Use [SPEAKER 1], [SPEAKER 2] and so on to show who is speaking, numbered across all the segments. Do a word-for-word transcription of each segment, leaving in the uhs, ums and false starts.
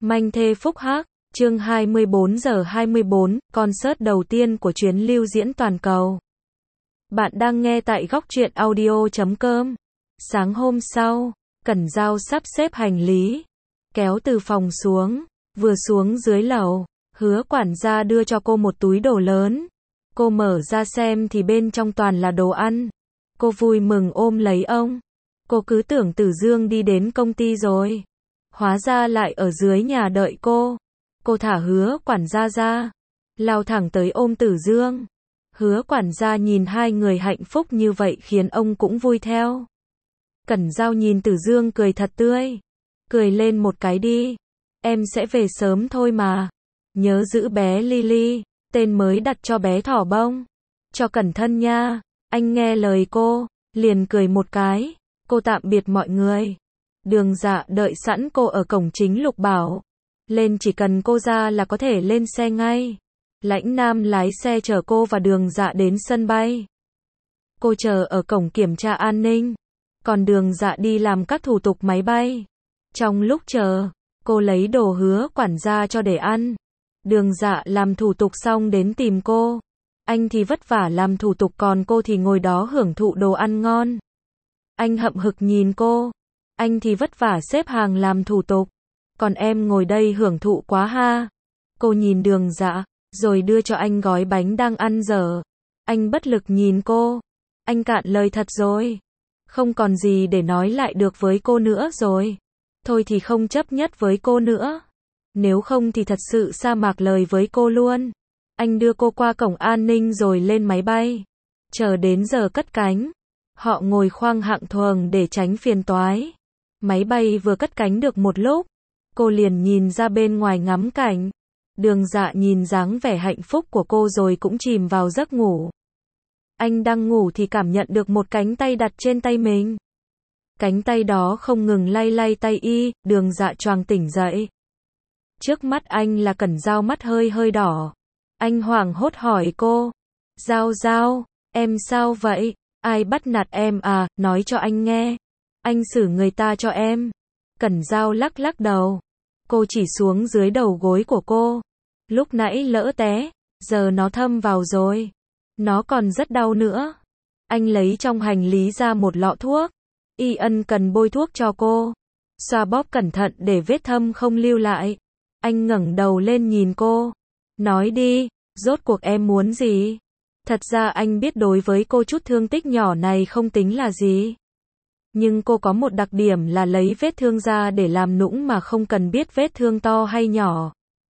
[SPEAKER 1] Manh thê phúc hắc, chương hai mươi bốn giờ hai mươi bốn, concert đầu tiên của chuyến lưu diễn toàn cầu. Bạn đang nghe tại góc truyện audio chấm com. Sáng hôm sau, Cẩn Giao sắp xếp hành lý, kéo từ phòng xuống, vừa xuống dưới lầu, Hứa quản gia đưa cho cô một túi đồ lớn. Cô mở ra xem thì bên trong toàn là đồ ăn. Cô vui mừng ôm lấy ông. Cô cứ tưởng Tử Dương đi đến công ty rồi. Hóa ra lại ở dưới nhà đợi cô. Cô thả Hứa quản gia ra, lao thẳng tới ôm Tử Dương. Hứa quản gia nhìn hai người hạnh phúc như vậy khiến ông cũng vui theo. Cẩn Giao nhìn Tử Dương cười thật tươi. Cười lên một cái đi. Em sẽ về sớm thôi mà. Nhớ giữ bé Lily, tên mới đặt cho bé thỏ bông. Cho cẩn thận nha. Anh nghe lời cô, liền cười một cái. Cô tạm biệt mọi người. Đường Dạ đợi sẵn cô ở cổng chính Lục bảo. Lên chỉ cần cô ra là có thể lên xe ngay. Lãnh Nam lái xe chở cô và Đường Dạ đến sân bay. Cô chờ ở cổng kiểm tra an ninh. Còn Đường Dạ đi làm các thủ tục máy bay. Trong lúc chờ, cô lấy đồ Hứa quản gia cho để ăn. Đường Dạ làm thủ tục xong đến tìm cô. Anh thì vất vả làm thủ tục còn cô thì ngồi đó hưởng thụ đồ ăn ngon. Anh hậm hực nhìn cô. Anh thì vất vả xếp hàng làm thủ tục. Còn em ngồi đây hưởng thụ quá ha. Cô nhìn Đường Dạ, rồi đưa cho anh gói bánh đang ăn dở. Anh bất lực nhìn cô. Anh cạn lời thật rồi. Không còn gì để nói lại được với cô nữa rồi. Thôi thì không chấp nhất với cô nữa. Nếu không thì thật sự sa mạc lời với cô luôn. Anh đưa cô qua cổng an ninh rồi lên máy bay. Chờ đến giờ cất cánh. Họ ngồi khoang hạng thuồng để tránh phiền toái. Máy bay vừa cất cánh được một lúc. Cô liền nhìn ra bên ngoài ngắm cảnh. Đường Dạ nhìn dáng vẻ hạnh phúc của cô rồi cũng chìm vào giấc ngủ. Anh đang ngủ thì cảm nhận được một cánh tay đặt trên tay mình. Cánh tay đó không ngừng lay lay tay y, Đường Dạ choàng tỉnh dậy. Trước mắt anh là Cẩn Giao mắt hơi hơi đỏ. Anh hoảng hốt hỏi cô. Giao Giao, em sao vậy? Ai bắt nạt em à, nói cho anh nghe. Anh xử người ta cho em. Cẩn Giao lắc lắc đầu. Cô chỉ xuống dưới đầu gối của cô. Lúc nãy lỡ té, giờ nó thâm vào rồi. Nó còn rất đau nữa. Anh lấy trong hành lý ra một lọ thuốc. Y ân cần bôi thuốc cho cô. Xoa bóp cẩn thận để vết thâm không lưu lại. Anh ngẩng đầu lên nhìn cô. Nói đi, rốt cuộc em muốn gì? Thật ra anh biết đối với cô chút thương tích nhỏ này không tính là gì. Nhưng cô có một đặc điểm là lấy vết thương ra để làm nũng mà không cần biết vết thương to hay nhỏ.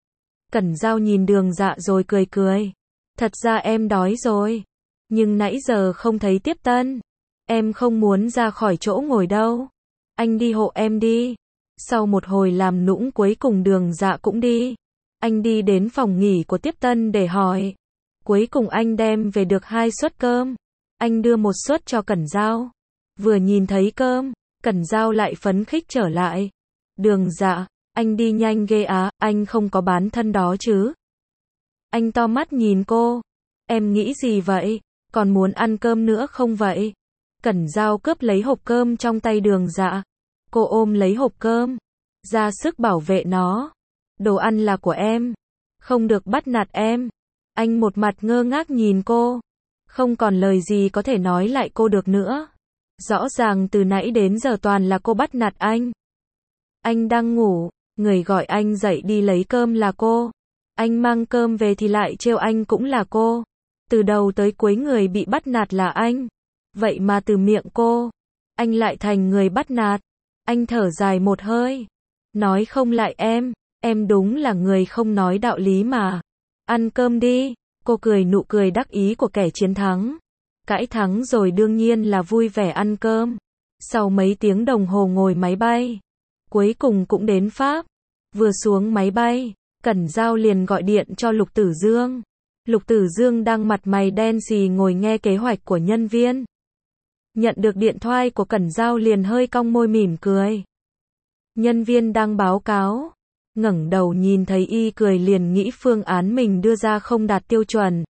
[SPEAKER 1] Cẩn Giao nhìn Đường Dạ rồi cười cười. Thật ra em đói rồi. Nhưng nãy giờ không thấy tiếp tân. Em không muốn ra khỏi chỗ ngồi đâu. Anh đi hộ em đi. Sau một hồi làm nũng cuối cùng Đường Dạ cũng đi. Anh đi đến phòng nghỉ của tiếp tân để hỏi. Cuối cùng anh đem về được hai suất cơm. Anh đưa một suất cho Cẩn Giao. Vừa nhìn thấy cơm, Cẩn Giao lại phấn khích trở lại. Đường Dạ, anh đi nhanh ghê á, anh không có bán thân đó chứ? Anh to mắt nhìn cô. Em nghĩ gì vậy? Còn muốn ăn cơm nữa không vậy? Cẩn Giao cướp lấy hộp cơm trong tay Đường Dạ. Cô ôm lấy hộp cơm, ra sức bảo vệ nó. Đồ ăn là của em. Không được bắt nạt em. Anh một mặt ngơ ngác nhìn cô. Không còn lời gì có thể nói lại cô được nữa. Rõ ràng từ nãy đến giờ toàn là cô bắt nạt anh. Anh đang ngủ, người gọi anh dậy đi lấy cơm là cô. Anh mang cơm về thì lại trêu anh cũng là cô. Từ đầu tới cuối người bị bắt nạt là anh. Vậy mà từ miệng cô, anh lại thành người bắt nạt. Anh thở dài một hơi. Nói không lại em, em đúng là người không nói đạo lý mà. Ăn cơm đi, cô cười nụ cười đắc ý của kẻ chiến thắng. Cãi thắng rồi đương nhiên là vui vẻ ăn cơm. Sau mấy tiếng đồng hồ ngồi máy bay, cuối cùng cũng đến Pháp. Vừa xuống máy bay, Cẩn Giao liền gọi điện cho Lục Tử Dương. Lục Tử Dương đang mặt mày đen xì ngồi nghe kế hoạch của nhân viên. Nhận được điện thoại của Cẩn Giao liền hơi cong môi mỉm cười. Nhân viên đang báo cáo. Ngẩng đầu nhìn thấy y cười liền nghĩ phương án mình đưa ra không đạt tiêu chuẩn.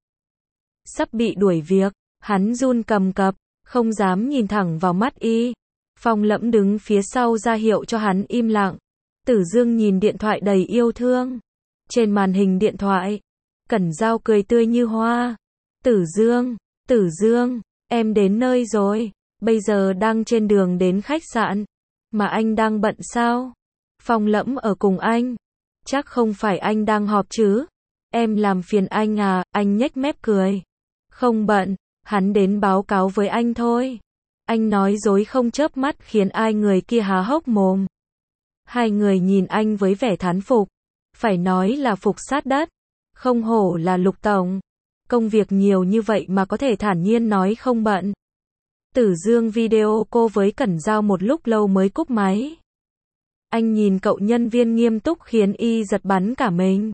[SPEAKER 1] Sắp bị đuổi việc, hắn run cầm cập, không dám nhìn thẳng vào mắt y. Phong Lẫm đứng phía sau ra hiệu cho hắn im lặng. Tử Dương nhìn điện thoại đầy yêu thương. Trên màn hình điện thoại, Cẩn Giao cười tươi như hoa. Tử Dương, Tử Dương, em đến nơi rồi. Bây giờ đang trên đường đến khách sạn. Mà anh đang bận sao? Phong Lẫm ở cùng anh. Chắc không phải anh đang họp chứ? Em làm phiền anh à? Anh nhếch mép cười. Không bận, hắn đến báo cáo với anh thôi. Anh nói dối không chớp mắt khiến ai người kia há hốc mồm. Hai người nhìn anh với vẻ thán phục. Phải nói là phục sát đất. Không hổ là Lục tổng. Công việc nhiều như vậy mà có thể thản nhiên nói không bận. Tử Dương video cô với Cẩn Giao một lúc lâu mới cúp máy. Anh nhìn cậu nhân viên nghiêm túc khiến y giật bắn cả mình.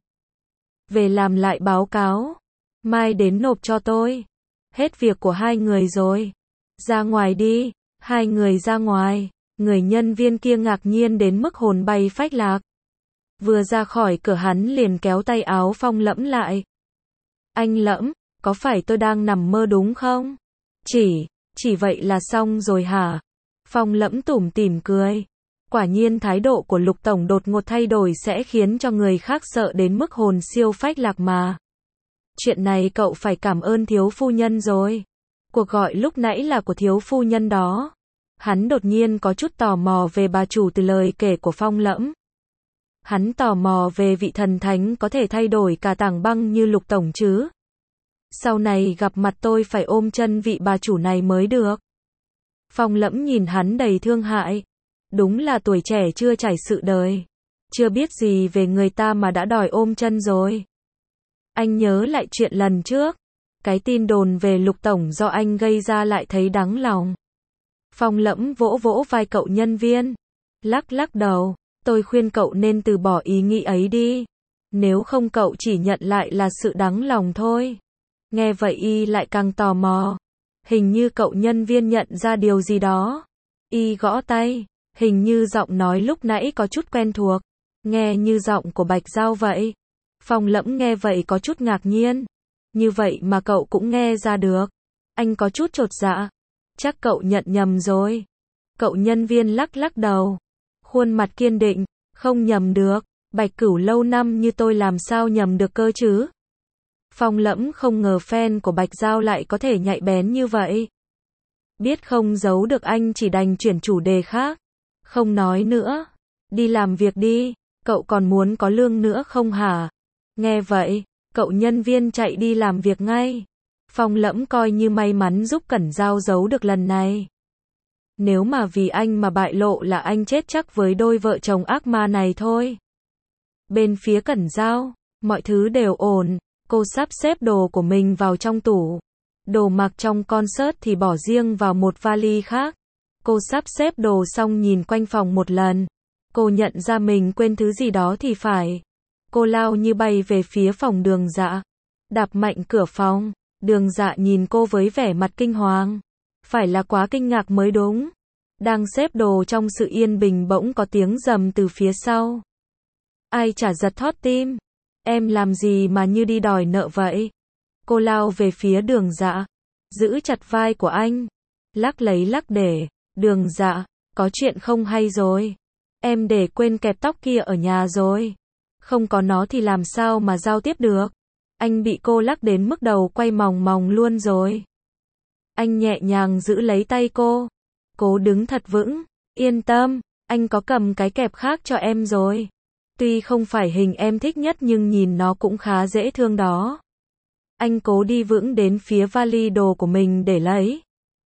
[SPEAKER 1] Về làm lại báo cáo. Mai đến nộp cho tôi. Hết việc của hai người rồi. Ra ngoài đi. Hai người ra ngoài. Người nhân viên kia ngạc nhiên đến mức hồn bay phách lạc. Vừa ra khỏi cửa hắn liền kéo tay áo Phong Lẫm lại. Anh Lẫm, có phải tôi đang nằm mơ đúng không? Chỉ, chỉ vậy là xong rồi hả? Phong Lẫm tủm tỉm cười. Quả nhiên thái độ của Lục tổng đột ngột thay đổi sẽ khiến cho người khác sợ đến mức hồn siêu phách lạc mà. Chuyện này cậu phải cảm ơn thiếu phu nhân rồi. Cuộc gọi lúc nãy là của thiếu phu nhân đó. Hắn đột nhiên có chút tò mò về bà chủ từ lời kể của Phong Lẫm. Hắn tò mò về vị thần thánh có thể thay đổi cả tảng băng như Lục tổng chứ. Sau này gặp mặt tôi phải ôm chân vị bà chủ này mới được. Phong Lẫm nhìn hắn đầy thương hại. Đúng là tuổi trẻ chưa trải sự đời. Chưa biết gì về người ta mà đã đòi ôm chân rồi. Anh nhớ lại chuyện lần trước. Cái tin đồn về Lục tổng do anh gây ra lại thấy đắng lòng. Phong Lẫm vỗ vỗ vai cậu nhân viên. Lắc lắc đầu. Tôi khuyên cậu nên từ bỏ ý nghĩ ấy đi. Nếu không cậu chỉ nhận lại là sự đắng lòng thôi. Nghe vậy y lại càng tò mò. Hình như cậu nhân viên nhận ra điều gì đó. Y gõ tay. Hình như giọng nói lúc nãy có chút quen thuộc. Nghe như giọng của Bạch Giao vậy. Phong Lẫm nghe vậy có chút ngạc nhiên. Như vậy mà cậu cũng nghe ra được. Anh có chút chột dạ. Chắc cậu nhận nhầm rồi. Cậu nhân viên lắc lắc đầu. Khuôn mặt kiên định. Không nhầm được. Bạch Cửu lâu năm như tôi làm sao nhầm được cơ chứ? Phong Lẫm không ngờ fan của Bạch Giao lại có thể nhạy bén như vậy. Biết không giấu được anh chỉ đành chuyển chủ đề khác. Không nói nữa. Đi làm việc đi. Cậu còn muốn có lương nữa không hả? Nghe vậy, cậu nhân viên chạy đi làm việc ngay. Phong Lẫm coi như may mắn giúp Cẩn Giao giấu được lần này. Nếu mà vì anh mà bại lộ là anh chết chắc với đôi vợ chồng ác ma này thôi. Bên phía Cẩn Giao, mọi thứ đều ổn. Cô sắp xếp đồ của mình vào trong tủ. Đồ mặc trong concert thì bỏ riêng vào một vali khác. Cô sắp xếp đồ xong nhìn quanh phòng một lần. Cô nhận ra mình quên thứ gì đó thì phải. Cô lao như bay về phía phòng Đường Dạ. Đạp mạnh cửa phòng. Đường Dạ nhìn cô với vẻ mặt kinh hoàng. Phải là quá kinh ngạc mới đúng. Đang xếp đồ trong sự yên bình bỗng có tiếng rầm từ phía sau. Ai chả giật thót tim. Em làm gì mà như đi đòi nợ vậy? Cô lao về phía Đường Dạ. Giữ chặt vai của anh. Lắc lấy lắc để. Đường Dạ, có chuyện không hay rồi. Em để quên kẹp tóc kia ở nhà rồi. Không có nó thì làm sao mà giao tiếp được. Anh bị cô lắc đến mức đầu quay mòng mòng luôn rồi. Anh nhẹ nhàng giữ lấy tay cô. Cố đứng thật vững. Yên tâm, anh có cầm cái kẹp khác cho em rồi. Tuy không phải hình em thích nhất nhưng nhìn nó cũng khá dễ thương đó. Anh cố đi vững đến phía vali đồ của mình để lấy.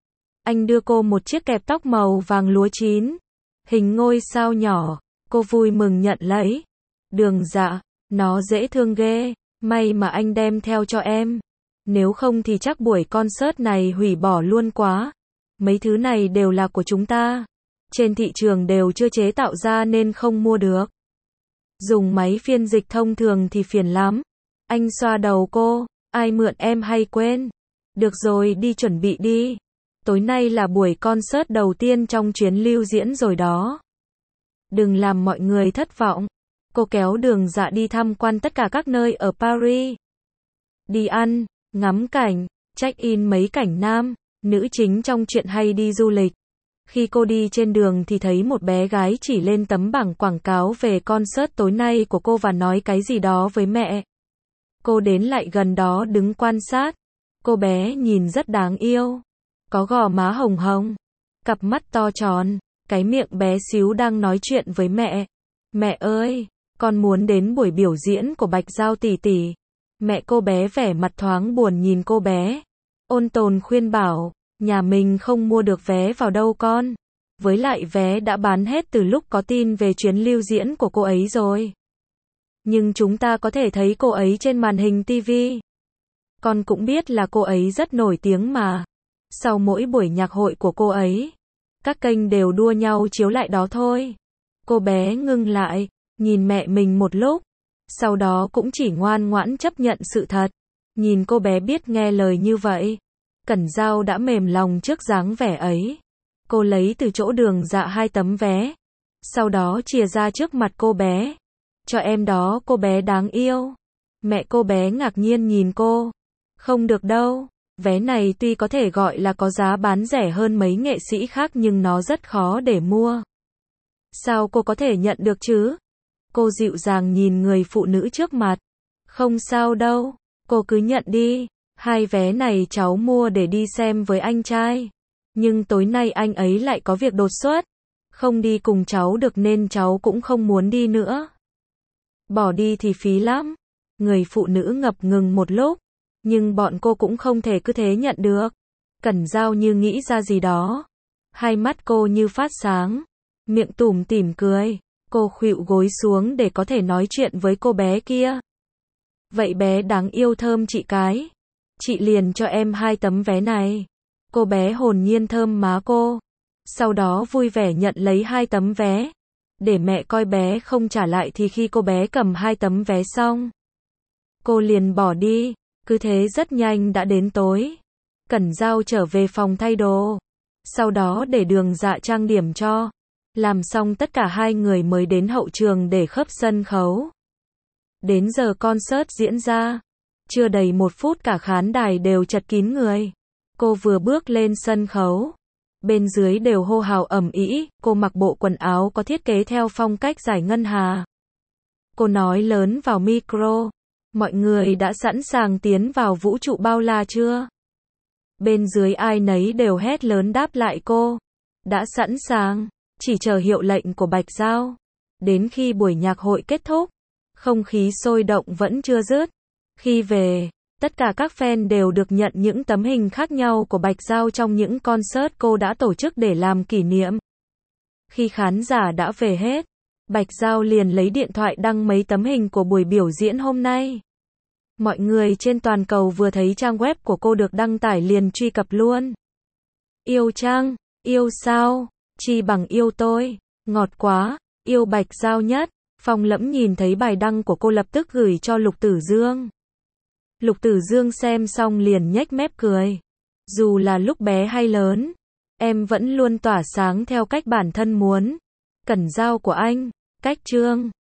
[SPEAKER 1] Anh đưa cô một chiếc kẹp tóc màu vàng lúa chín. Hình ngôi sao nhỏ. Cô vui mừng nhận lấy. Đường Dạ, nó dễ thương ghê. May mà anh đem theo cho em. Nếu không thì chắc buổi concert này hủy bỏ luôn quá. Mấy thứ này đều là của chúng ta. Trên thị trường đều chưa chế tạo ra nên không mua được. Dùng máy phiên dịch thông thường thì phiền lắm. Anh xoa đầu cô. Ai mượn em hay quên? Được rồi, đi chuẩn bị đi. Tối nay là buổi concert đầu tiên trong chuyến lưu diễn rồi đó. Đừng làm mọi người thất vọng. Cô kéo Đường Dạ đi tham quan tất cả các nơi ở Paris. Đi ăn, ngắm cảnh, check-in mấy cảnh nam, nữ chính trong chuyện hay đi du lịch. Khi cô đi trên đường thì thấy một bé gái chỉ lên tấm bảng quảng cáo về concert tối nay của cô và nói cái gì đó với mẹ. Cô đến lại gần đó đứng quan sát. Cô bé nhìn rất đáng yêu. Có gò má hồng hồng, cặp mắt to tròn, cái miệng bé xíu đang nói chuyện với mẹ. Mẹ ơi, con muốn đến buổi biểu diễn của Bạch Giao tỷ tỷ. Mẹ cô bé vẻ mặt thoáng buồn nhìn cô bé. Ôn tồn khuyên bảo, nhà mình không mua được vé vào đâu con. Với lại vé đã bán hết từ lúc có tin về chuyến lưu diễn của cô ấy rồi. Nhưng chúng ta có thể thấy cô ấy trên màn hình ti vi. Con cũng biết là cô ấy rất nổi tiếng mà. Sau mỗi buổi nhạc hội của cô ấy, các kênh đều đua nhau chiếu lại đó thôi. Cô bé ngưng lại, nhìn mẹ mình một lúc. Sau đó cũng chỉ ngoan ngoãn chấp nhận sự thật. Nhìn cô bé biết nghe lời như vậy, Cẩn Dao đã mềm lòng trước dáng vẻ ấy. Cô lấy từ chỗ Đường Dạ hai tấm vé. Sau đó chìa ra trước mặt cô bé. Cho em đó, cô bé đáng yêu. Mẹ cô bé ngạc nhiên nhìn cô. Không được đâu. Vé này tuy có thể gọi là có giá bán rẻ hơn mấy nghệ sĩ khác nhưng nó rất khó để mua. Sao cô có thể nhận được chứ? Cô dịu dàng nhìn người phụ nữ trước mặt. Không sao đâu, cô cứ nhận đi. Hai vé này cháu mua để đi xem với anh trai. Nhưng tối nay anh ấy lại có việc đột xuất. Không đi cùng cháu được nên cháu cũng không muốn đi nữa. Bỏ đi thì phí lắm. Người phụ nữ ngập ngừng một lúc. Nhưng bọn cô cũng không thể cứ thế nhận được. Cẩn Dao như nghĩ ra gì đó. Hai mắt cô như phát sáng. Miệng tủm tỉm cười. Cô khuỵu gối xuống để có thể nói chuyện với cô bé kia. Vậy bé đáng yêu thơm chị cái. Chị liền cho em hai tấm vé này. Cô bé hồn nhiên thơm má cô. Sau đó vui vẻ nhận lấy hai tấm vé. Để mẹ coi bé không trả lại thì khi cô bé cầm hai tấm vé xong, cô liền bỏ đi. Cứ thế rất nhanh đã đến tối. Cẩn Dao trở về phòng thay đồ. Sau đó để Đường Dạ trang điểm cho. Làm xong tất cả hai người mới đến hậu trường để khớp sân khấu. Đến giờ concert diễn ra. Chưa đầy một phút cả khán đài đều chật kín người. Cô vừa bước lên sân khấu. Bên dưới đều hô hào ầm ĩ. Cô mặc bộ quần áo có thiết kế theo phong cách giải ngân hà. Cô nói lớn vào micro. Mọi người đã sẵn sàng tiến vào vũ trụ bao la chưa? Bên dưới ai nấy đều hét lớn đáp lại cô. Đã sẵn sàng, chỉ chờ hiệu lệnh của Bạch Giao. Đến khi buổi nhạc hội kết thúc, không khí sôi động vẫn chưa dứt. Khi về, tất cả các fan đều được nhận những tấm hình khác nhau của Bạch Giao trong những concert cô đã tổ chức để làm kỷ niệm. Khi khán giả đã về hết, Bạch Giao liền lấy điện thoại đăng mấy tấm hình của buổi biểu diễn hôm nay. Mọi người trên toàn cầu vừa thấy trang web của cô được đăng tải liền truy cập luôn. Yêu chăng? Yêu sao? Chi bằng yêu tôi. Ngọt quá. Yêu Bạch Giao nhất. Phong Lẫm nhìn thấy bài đăng của cô lập tức gửi cho Lục Tử Dương. Lục Tử Dương xem xong liền nhếch mép cười. Dù là lúc bé hay lớn, em vẫn luôn tỏa sáng theo cách bản thân muốn. Cẩn Dao của anh. Cách Trương.